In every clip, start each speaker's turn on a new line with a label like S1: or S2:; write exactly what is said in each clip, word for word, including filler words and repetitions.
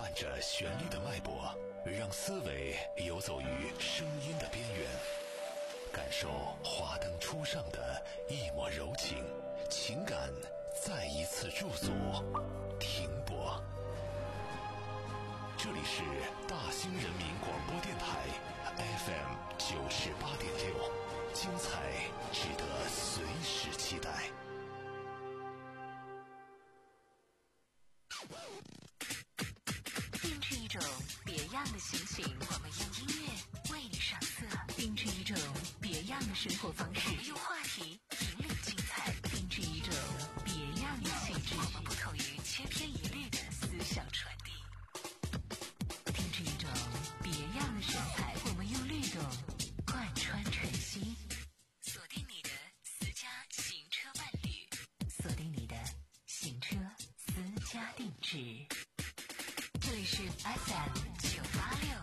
S1: 伴着旋律的脉搏，让思维游走于声音的边缘，感受华灯初上的一抹柔情，情感再一次驻足停泊。这里是大兴人民广播电台 F M 九十八点六，精彩值得随时期待。
S2: 定制一种别样的心情，我们用音乐为你上色；定制一种别样的生活方式，我们用话题引领精彩；定制一种别样的气质，我们不同于千篇一律的思想传递；定制一种别样的神采，我们用律动贯穿晨曦。锁定你的私家行车伴侣，锁定你的行车私家定制。这里是 F M 九八六。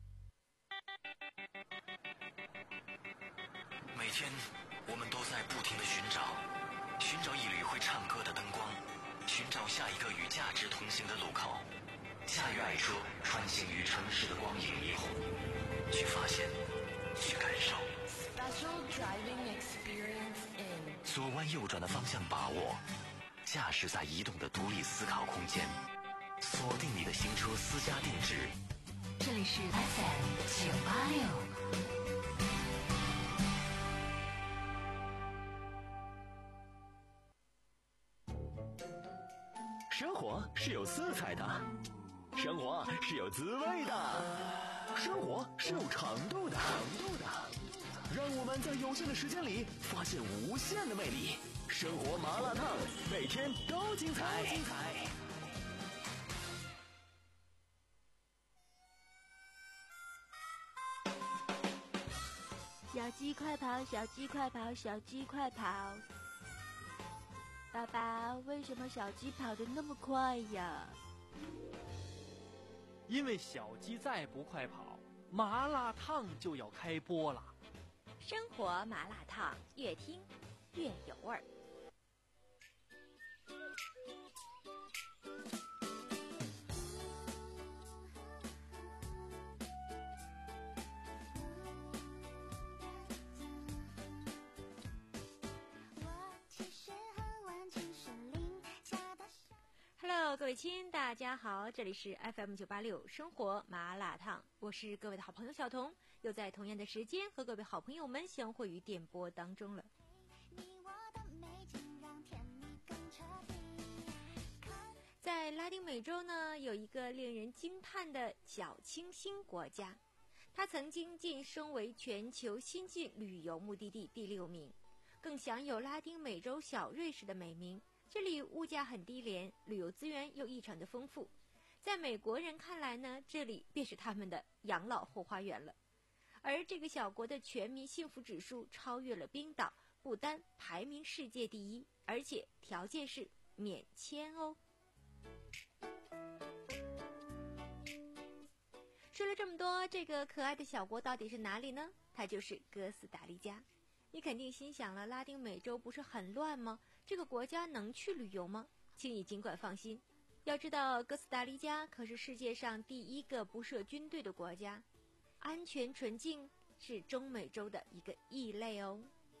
S3: 每天我们都在不停地寻找，寻找一缕会唱歌的灯光，寻找下一个与价值同行的路口。驾驭爱车，穿行于城市的光影霓虹，去发现，去感受。
S2: Special driving experience in
S3: 左弯右转的方向把握，驾驶在移动的独立思考空间。锁定你的行车私家定制，
S2: 这里是 F M 九八六。
S4: 生活是有色彩的，生活是有滋味的，生活是有长度的，长度的。让我们在有限的时间里发现无限的魅力。生活麻辣烫，每天都精彩，精彩。
S5: 小鸡快跑，小鸡快跑，小鸡快跑！爸爸，为什么小鸡跑得那么快呀？
S6: 因为小鸡再不快跑，麻辣烫就要开播了。
S5: 生活麻辣烫，越听越有味儿。Hello， 各位亲，大家好，这里是 F M 九八六生活麻辣烫，我是各位的好朋友小彤，又在同样的时间和各位好朋友们相会于电波当中了。在拉丁美洲呢，有一个令人惊叹的小清新国家，它曾经晋升为全球新晋旅游目的地第六名，更享有拉丁美洲小瑞士的美名。这里物价很低廉，旅游资源又异常的丰富，在美国人看来呢，这里便是他们的养老后花园了。而这个小国的全民幸福指数超越了冰岛，不单排名世界第一，而且条件是免签哦。说了这么多，这个可爱的小国到底是哪里呢？它就是哥斯达黎加。你肯定心想了，拉丁美洲不是很乱吗？这个国家能去旅游吗？请你尽管放心，要知道哥斯达黎加可是世界上第一个不设军队的国家，安全纯净，是中美洲的一个异类哦。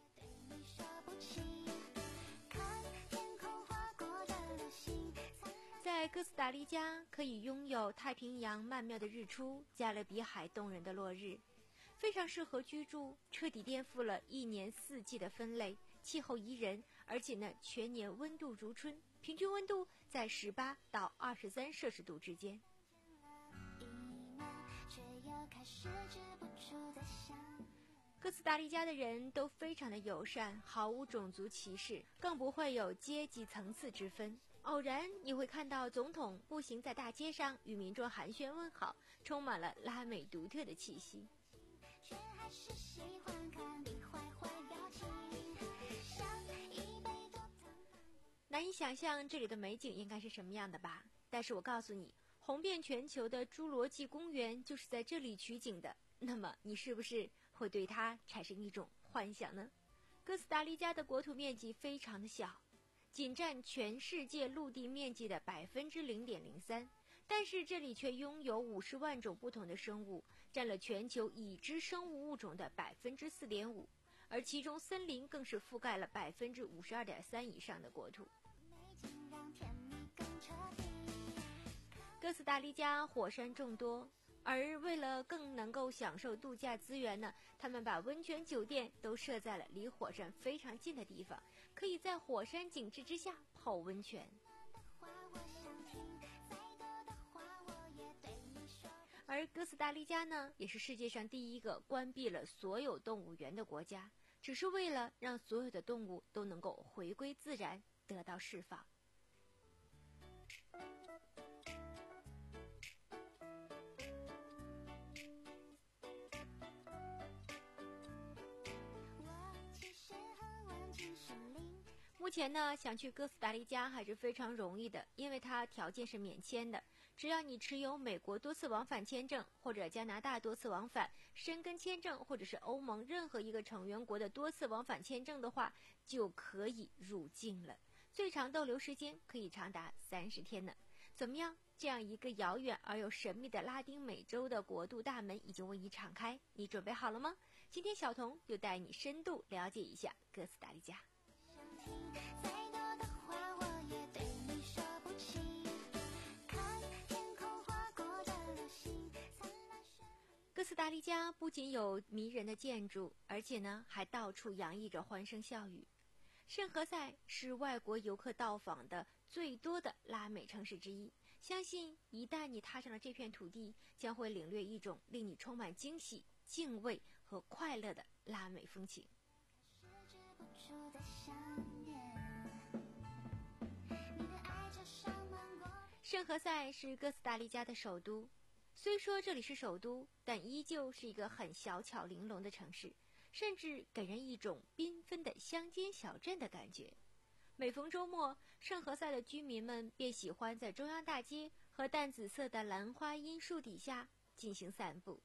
S5: 在哥斯达黎加可以拥有太平洋曼妙的日出，加勒比海动人的落日，非常适合居住，彻底颠覆了一年四季的分类，气候宜人，而且呢全年温度如春，平均温度在十八到二十三摄氏度之间。哥斯达黎加的人都非常的友善，毫无种族歧视，更不会有阶级层次之分。偶然你会看到总统步行在大街上，与民众寒暄问好，充满了拉美独特的气息。却还是喜欢看你坏坏表情，难以想象这里的美景应该是什么样的吧？但是我告诉你，红遍全球的侏罗纪公园就是在这里取景的。那么你是不是会对它产生一种幻想呢？哥斯达黎加的国土面积非常的小，仅占全世界陆地面积的百分之零点零三， 但是这里却拥有五十万种不同的生物，占了全球已知生物物种的 百分之四点五， 而其中森林更是覆盖了 百分之五十二点三 以上的国土。哥斯达黎加火山众多，而为了更能够享受度假资源呢，他们把温泉酒店都设在了离火山非常近的地方，可以在火山景致之下泡温泉。而哥斯达黎加呢，也是世界上第一个关闭了所有动物园的国家，只是为了让所有的动物都能够回归自然，得到释放。目前呢，想去哥斯达黎加还是非常容易的，因为它条件是免签的，只要你持有美国多次往返签证，或者加拿大多次往返、申根签证，或者是欧盟任何一个成员国的多次往返签证的话，就可以入境了。最长逗留时间可以长达三十天呢。怎么样？这样一个遥远而又神秘的拉丁美洲的国度大门已经为你敞开，你准备好了吗？今天小童就带你深度了解一下哥斯达黎加。哥斯达黎加不仅有迷人的建筑，而且呢还到处洋溢着欢声笑语。圣何塞是外国游客到访的最多的拉美城市之一，相信一旦你踏上了这片土地，将会领略一种令你充满惊喜、敬畏和快乐的拉美风情。圣何塞是哥斯达黎加的首都，虽说这里是首都，但依旧是一个很小巧玲珑的城市，甚至给人一种缤纷的乡间小镇的感觉。每逢周末，圣何塞的居民们便喜欢在中央大街和淡紫色的兰花荫树底下进行散步。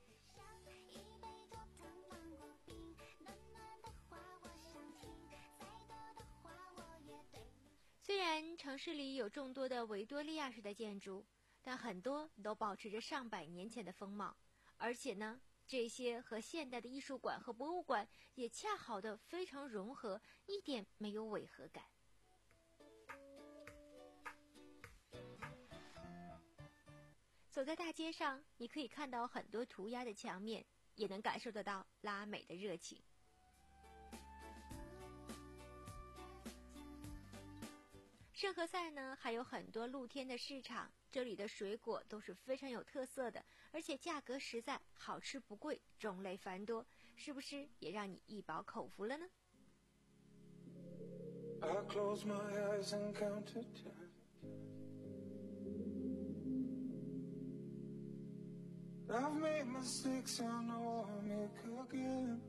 S5: 虽然城市里有众多的维多利亚式的建筑，但很多都保持着上百年前的风貌，而且呢，这些和现代的艺术馆和博物馆也恰好的非常融合，一点没有违和感。走在大街上，你可以看到很多涂鸦的墙面，也能感受得到拉美的热情。圣何塞呢，还有很多露天的市场，这里的水果都是非常有特色的，而且价格实在，好吃不贵，种类繁多，是不是也让你一饱口福了呢？
S7: I close my eyes and count to ten. I've made mistakes, I know I'll make again.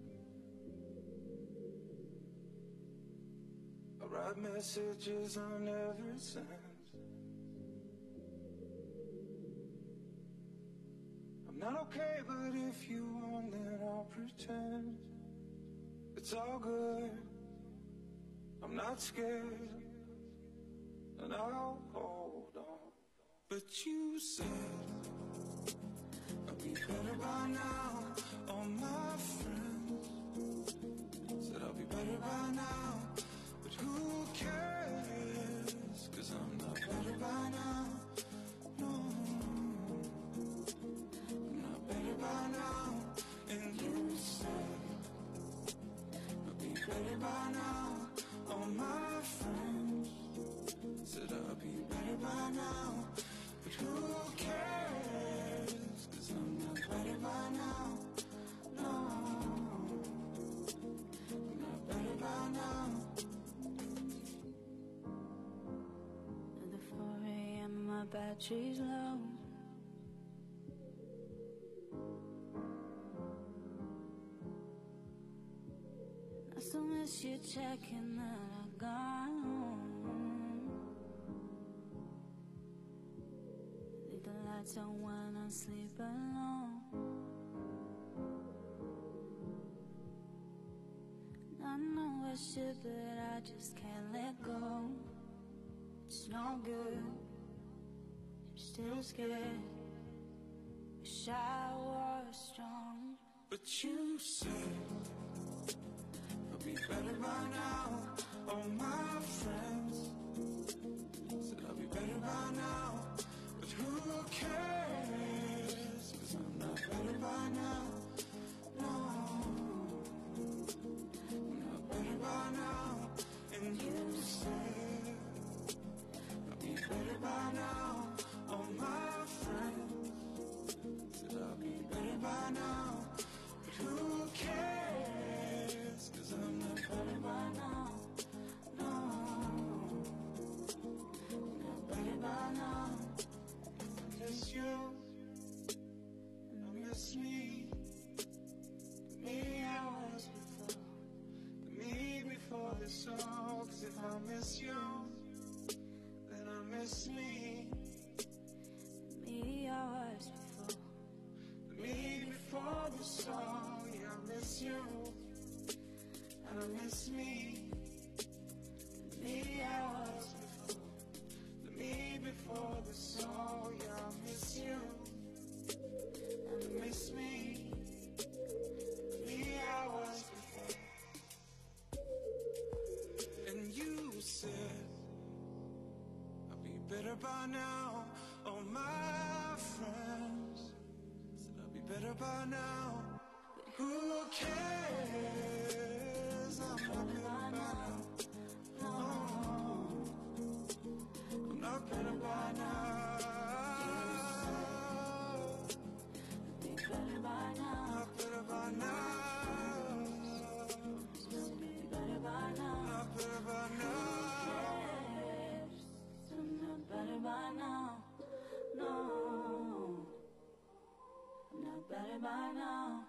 S7: I write messages I never send. I'm not okay, but if you want, then I'll pretend it's all good. I'm not scared, and I'll hold on. But you said I'll be better by now. All my friends said I'll be better by now. But who cares? 'Cause I'm not better by now. No, I'm not better by now. And you said I'll be better by now. All my friends said I'll be better by now. But who cares? 'Cause I'm not better by now. No, I'm not better by now. At the four a m my battery's low. I still miss you checking that I got home. Leave the lights on when I sleep alone. I know I should, but I just can't let go. It's no good still scared. Wish I was strong, but you said I'll be better by now. All my friends said I'll be better by now, but who cares? 'Cause I'm not better by now. No, I'm not better by now. And you said I'll be better by now. All my friends said I'll be better by now, but who cares? 'Cause I'm not better by now. No, I'm not better by now. I miss you, I miss me, the me I was before, the me before this all. 'Cause if I miss you, then I miss me, the me I was before, the me before this all. Yeah, I miss you, and I miss me, the me I was before, the me before this all. Yeah, I miss you, and I miss me, the me I was before. And you said I'll be better by now. All my friends said I'll be better by now, but who cares? I'm not better by now. No, I'm not better by now. Be better by now. Not better by now. Be better by now. Not better by now. I'm not better by now. No, I'm not better by now.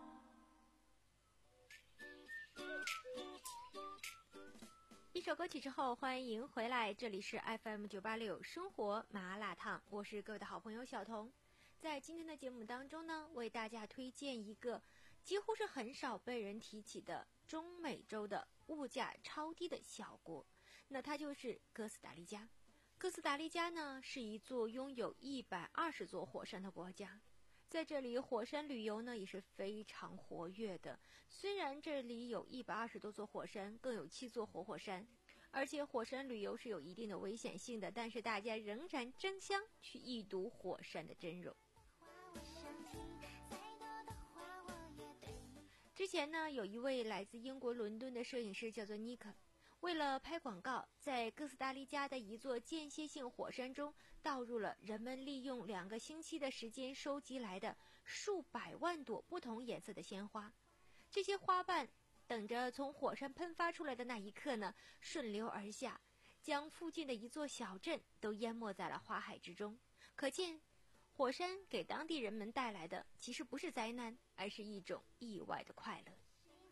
S5: 一首歌曲之后，欢迎回来，这里是 F M 九八六生活麻辣烫，我是各位的好朋友小童。在今天的节目当中呢，为大家推荐一个几乎是很少被人提起的中美洲的物价超低的小国，那它就是哥斯达黎加。哥斯达黎加呢是一座拥有一百二十座火山的国家，在这里火山旅游呢也是非常活跃的。虽然这里有一百二十多座火山，更有七座活火山，而且火山旅游是有一定的危险性的，但是大家仍然争相去一睹火山的真容。之前呢，有一位来自英国伦敦的摄影师叫做尼克，为了拍广告，在哥斯达黎加的一座间歇性火山中倒入了人们利用两个星期的时间收集来的数百万朵不同颜色的鲜花。这些花瓣等着从火山喷发出来的那一刻呢，顺流而下，将附近的一座小镇都淹没在了花海之中。可见，火山给当地人们带来的其实不是灾难，而是一种意外的快乐。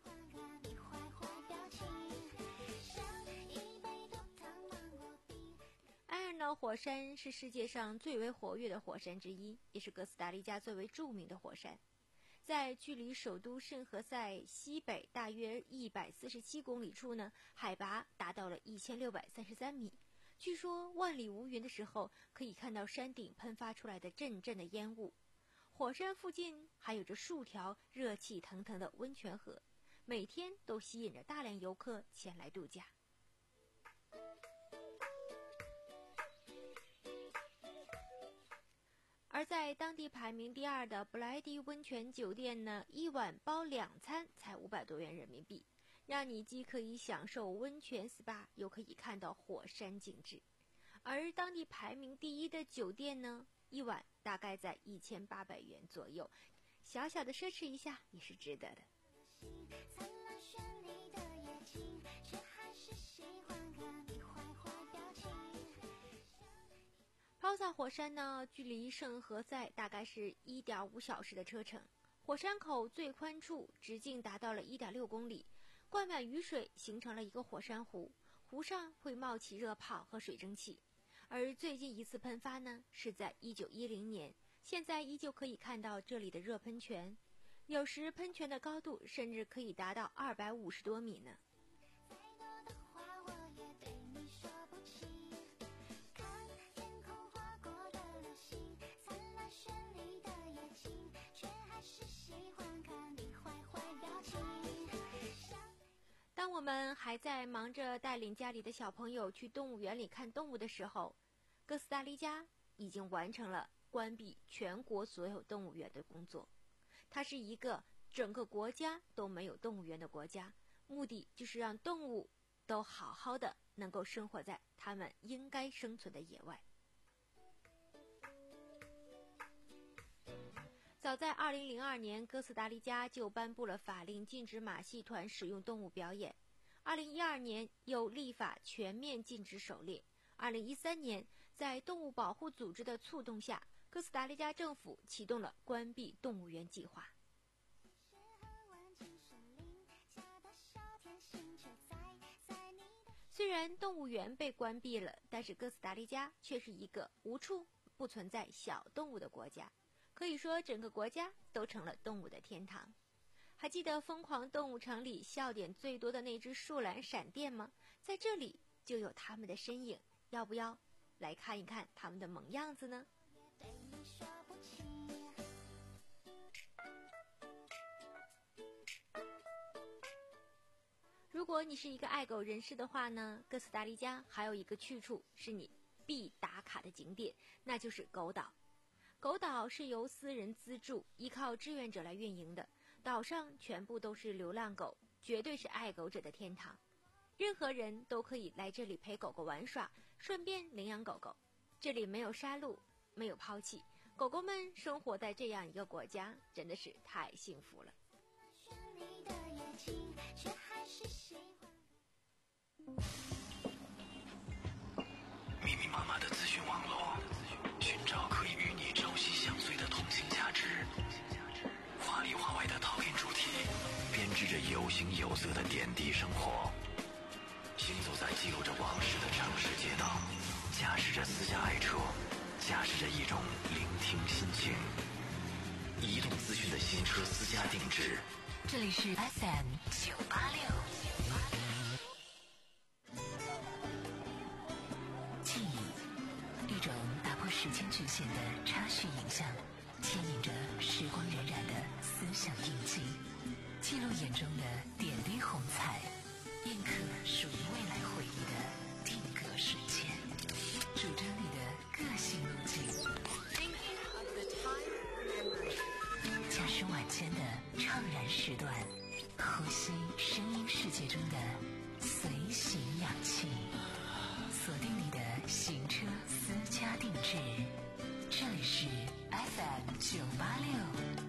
S5: 埃尔瑙火山是世界上最为活跃的火山之一，也是哥斯达黎加最为著名的火山。在距离首都圣何塞西北大约一百四十七公里处呢，海拔达到了一千六百三十三米。据说万里无云的时候，可以看到山顶喷发出来的阵阵的烟雾。火山附近还有着数条热气腾腾的温泉河，每天都吸引着大量游客前来度假。而在当地排名第二的布莱迪温泉酒店呢，一晚包两餐才五百多元人民币，让你既可以享受温泉 S P A， 又可以看到火山景致。而当地排名第一的酒店呢，一晚大概在一千八百元左右，小小的奢侈一下也是值得的。抛萨火山呢，距离圣何塞大概是 一点五小时的车程。火山口最宽处直径达到了 一点六公里，灌满雨水形成了一个火山湖，湖上会冒起热泡和水蒸气。而最近一次喷发呢，是在一九一零年，现在依旧可以看到这里的热喷泉，有时喷泉的高度甚至可以达到二百五十多米呢。 友们还在忙着带领家里的小朋友去动物园里看动物的时候，哥斯达黎加已经完成了关闭全国所有动物园的工作。它是一个整个国家都没有动物园的国家，目的就是让动物都好好的能够生活在它们应该生存的野外。早在二零零二年，哥斯达黎加就颁布了法令，禁止马戏团使用动物表演。二零一二年又立法全面禁止狩猎。二零一三年，在动物保护组织的促动下，哥斯达黎加政府启动了关闭动物园计划。虽然动物园被关闭了，但是哥斯达黎加却是一个无处不存在小动物的国家。可以说整个国家都成了动物的天堂。还记得《疯狂动物城》里笑点最多的那只树懒闪电吗？在这里就有它们的身影，要不要来看一看它们的萌样子呢？如果你是一个爱狗人士的话呢，哥斯达黎加还有一个去处是你必打卡的景点，那就是狗岛。狗岛是由私人资助，依靠志愿者来运营的。岛上全部都是流浪狗，绝对是爱狗者的天堂。任何人都可以来这里陪狗狗玩耍，顺便领养狗狗。这里没有杀戮，没有抛弃，狗狗们生活在这样一个国家，真的是太幸福了。
S3: 密密麻麻的资讯网络，寻找可以与你朝夕相随的同性价值。华里华外的讨厌主题，编织着有形有色的点滴生活。行走在记录着往事的城市街道，驾驶着私家爱车，驾驶着一种聆听心情。移动资讯的新车私家定制，
S2: 这里是 F M 九八六。记忆，一种打破时间局限的插叙影像，牵引着时光荏苒的思想印记，记录眼中的点滴红彩，印刻属于未来回忆的定格瞬间，主张你的个性路径。驾驶晚间的怅然时段，呼吸声音世界中的随行氧气，锁定你的行车私家定制，这里是 F M 九八六。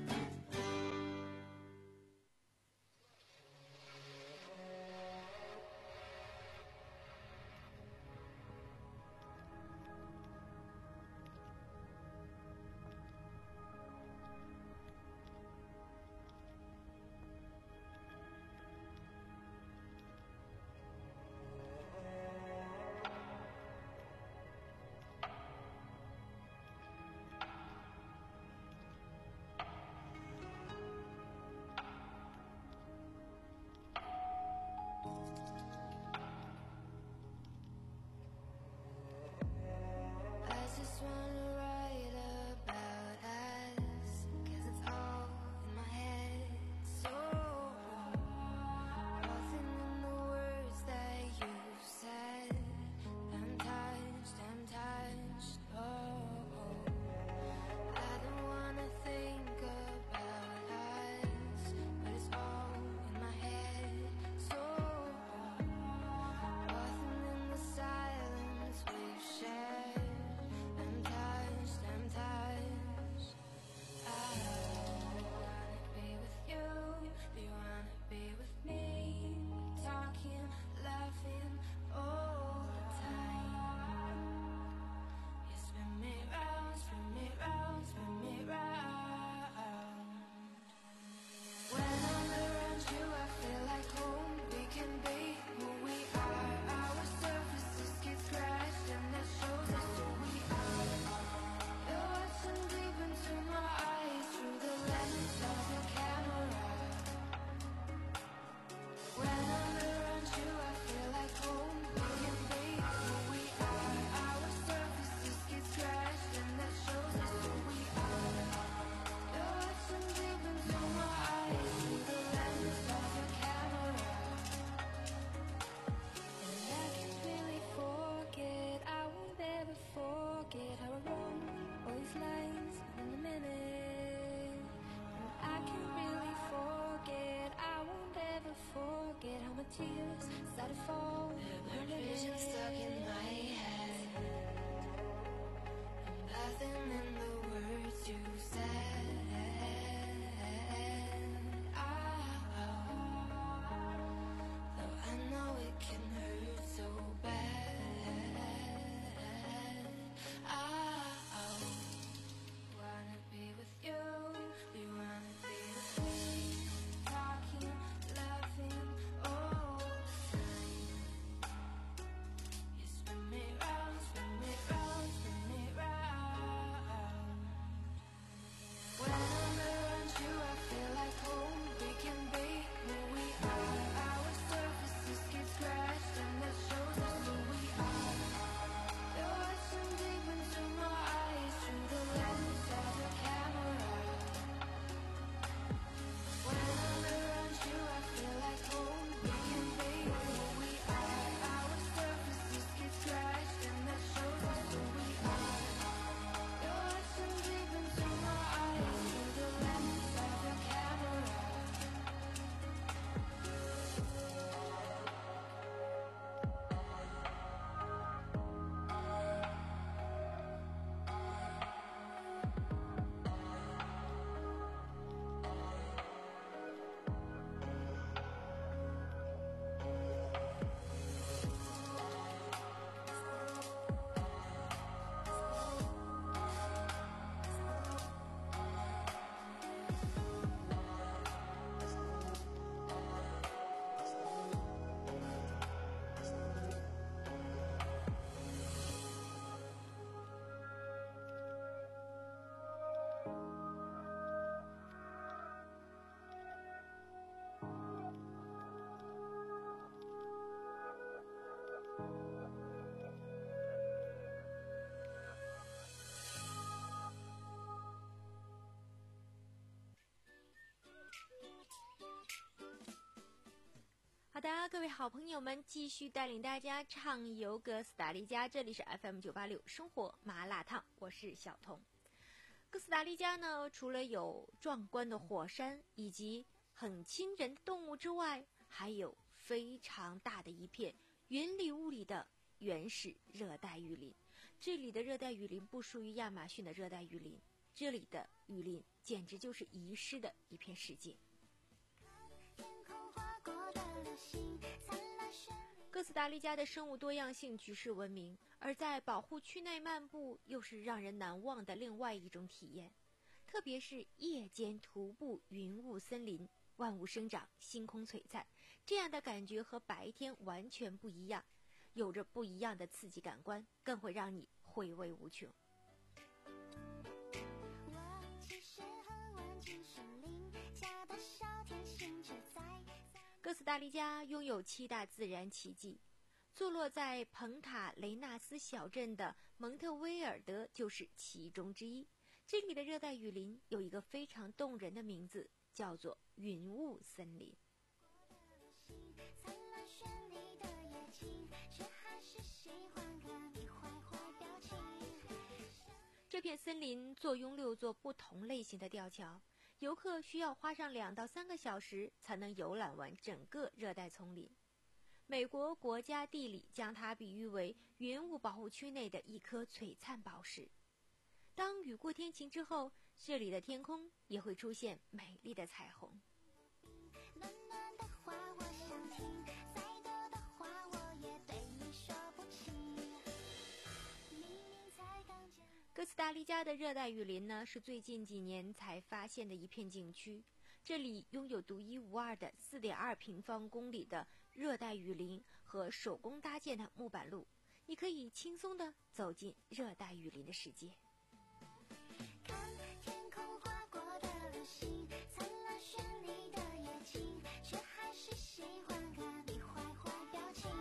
S5: 各位好朋友们，继续带领大家畅游哥斯达黎加，这里是 F M 九八六生活麻辣烫，我是小彤。哥斯达黎加呢，除了有壮观的火山以及很亲人的动物之外，还有非常大的一片云里雾里的原始热带雨林。这里的热带雨林不属于亚马逊的热带雨林，这里的雨林简直就是遗失的一片世界。哥斯达黎加的生物多样性举世闻名，而在保护区内漫步又是让人难忘的另外一种体验。特别是夜间徒步云雾森林，万物生长，星空璀璨，这样的感觉和白天完全不一样，有着不一样的刺激感官，更会让你回味无穷。哥斯达黎加拥有七大自然奇迹，坐落在蓬塔雷纳斯小镇的蒙特威尔德就是其中之一。这里的热带雨林有一个非常动人的名字，叫做云雾森林。这片森林坐拥六座不同类型的吊桥，游客需要花上两到三个小时才能游览完整个热带丛林。美国国家地理将它比喻为云雾保护区内的一颗璀璨宝石。当雨过天晴之后，这里的天空也会出现美丽的彩虹。暖暖的话我想听，再多的话我也对你说不清。明明才刚见。哥斯达黎加的热带雨林呢，是最近几年才发现的一片景区。这里拥有独一无二的 四点二 平方公里的热带雨林和手工搭建的木板路，你可以轻松地走进热带雨林的世界。看天空划过的流星，灿烂绚丽的夜景，却还是喜欢看你坏坏表情。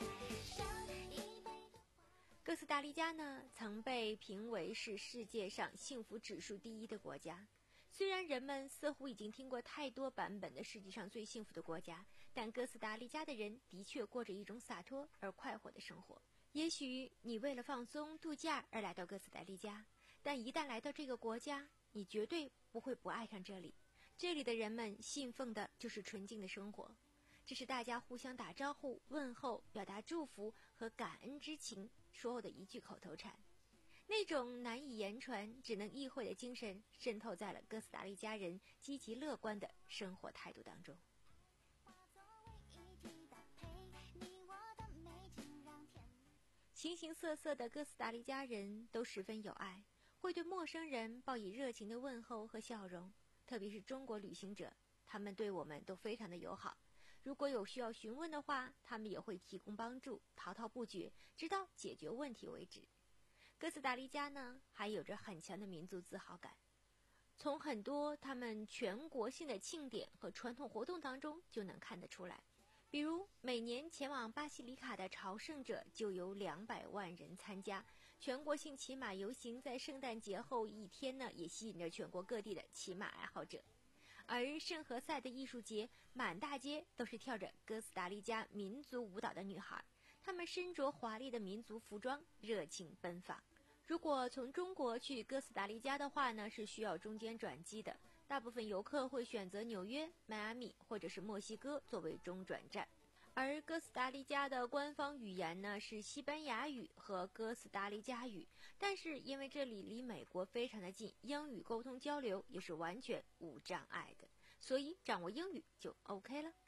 S5: 哥斯达黎加呢，曾被评为是世界上幸福指数第一的国家。虽然人们似乎已经听过太多版本的世界上最幸福的国家，但哥斯达黎加的人的确过着一种洒脱而快活的生活。也许你为了放松度假而来到哥斯达黎加，但一旦来到这个国家，你绝对不会不爱上这里。这里的人们信奉的就是纯净的生活，这是大家互相打招呼、问候、表达祝福和感恩之情说的一句口头禅。那种难以言传、只能意会的精神渗透在了哥斯达黎加人积极乐观的生活态度当中。形形色色的哥斯达黎加人都十分有爱，会对陌生人报以热情的问候和笑容，特别是中国旅行者，他们对我们都非常的友好。如果有需要询问的话，他们也会提供帮助，滔滔不绝，直到解决问题为止。哥斯达黎加呢，还有着很强的民族自豪感，从很多他们全国性的庆典和传统活动当中就能看得出来。比如每年前往巴西里卡的朝圣者就有两百万人参加，全国性骑马游行在圣诞节后一天呢，也吸引着全国各地的骑马爱好者。而圣何塞的艺术节，满大街都是跳着哥斯达黎加民族舞蹈的女孩，她们身着华丽的民族服装，热情奔放。如果从中国去哥斯达黎加的话呢，是需要中间转机的，大部分游客会选择纽约、迈阿密或者是墨西哥作为中转站。而哥斯达黎加的官方语言呢是西班牙语和哥斯达黎加语，但是因为这里离美国非常的近，英语沟通交流也是完全无障碍的，所以掌握英语就 OK 了。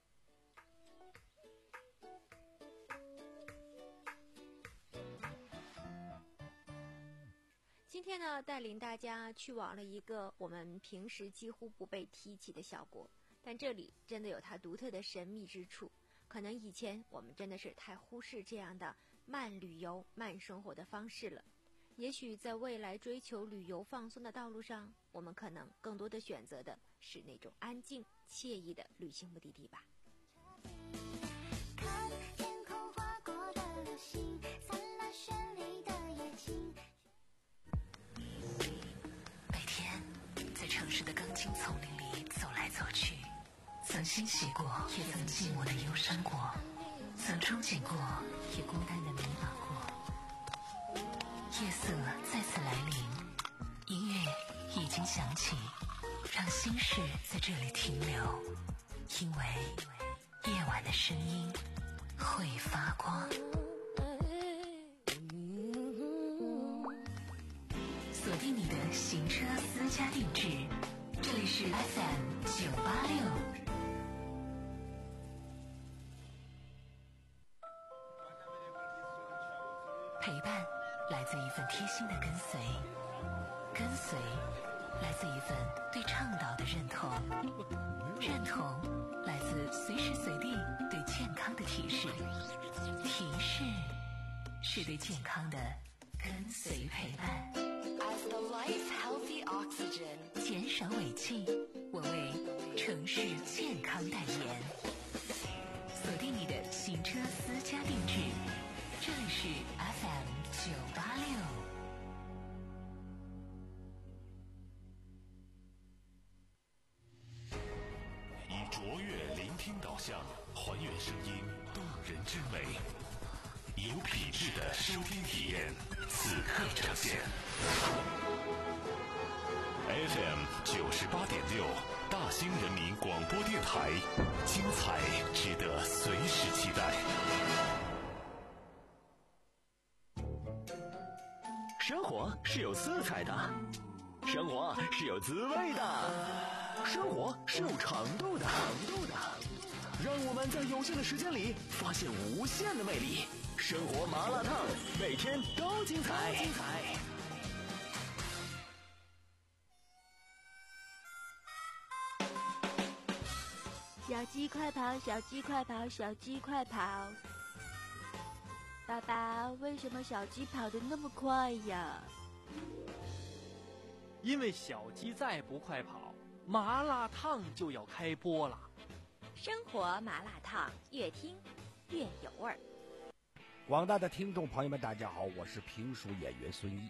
S5: 今天呢，带领大家去往了一个我们平时几乎不被提起的小国，但这里真的有它独特的神秘之处。可能以前我们真的是太忽视这样的慢旅游、慢生活的方式了。也许在未来追求旅游放松的道路上，我们可能更多的选择的是那种安静、惬意的旅行目的地吧。看天空划过的流星，灿烂绚丽的夜景。
S2: 每天在城市的钢筋丛林里走来走去，曾欣喜过，也曾寂寞的忧伤过。 曾憧憬过，也孤单的迷茫过。夜色再次来临，音乐已经响起，让心事在这里停留，因为夜晚的声音会发光。锁定你的行车私家定制，这里是 F M 九八六。陪伴来自一份贴心的跟随，跟随来自一份对倡导的认同，认同来自随时随地对健康的提示，提示是对健康的跟随陪伴。As the life healthy oxygen， 减少尾气，我为城市健康代言。锁定你的行车私家定制，这里是 F M 九八六。
S1: 以卓越聆听导向，还原声音动人之美，有品质的收听体验，此刻呈现。F M 九十八点六，大兴人民广播电台，精彩值得随时期待。
S4: 生活是有色彩的，生活是有滋味的，生活是有长度的，长度的。让我们在有限的时间里发现无限的魅力。生活麻辣烫，每天都精彩。精彩。
S5: 小鸡快跑，小鸡快跑，小鸡快跑！爸爸，为什么小鸡跑得那么快呀？
S6: 因为小鸡再不快跑，麻辣烫就要开播了。
S5: 生活麻辣烫，越听越有味儿。
S8: 广大的听众朋友们，大家好，我是评书演员孙一。